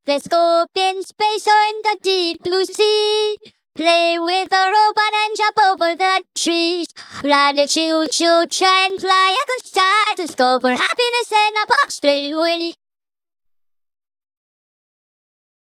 Let's go up in space or in the deep blue sea. Play with a robot and jump over the trees. Ride a choo-choo train, fly a good side. Discover happiness in a box, play Willy.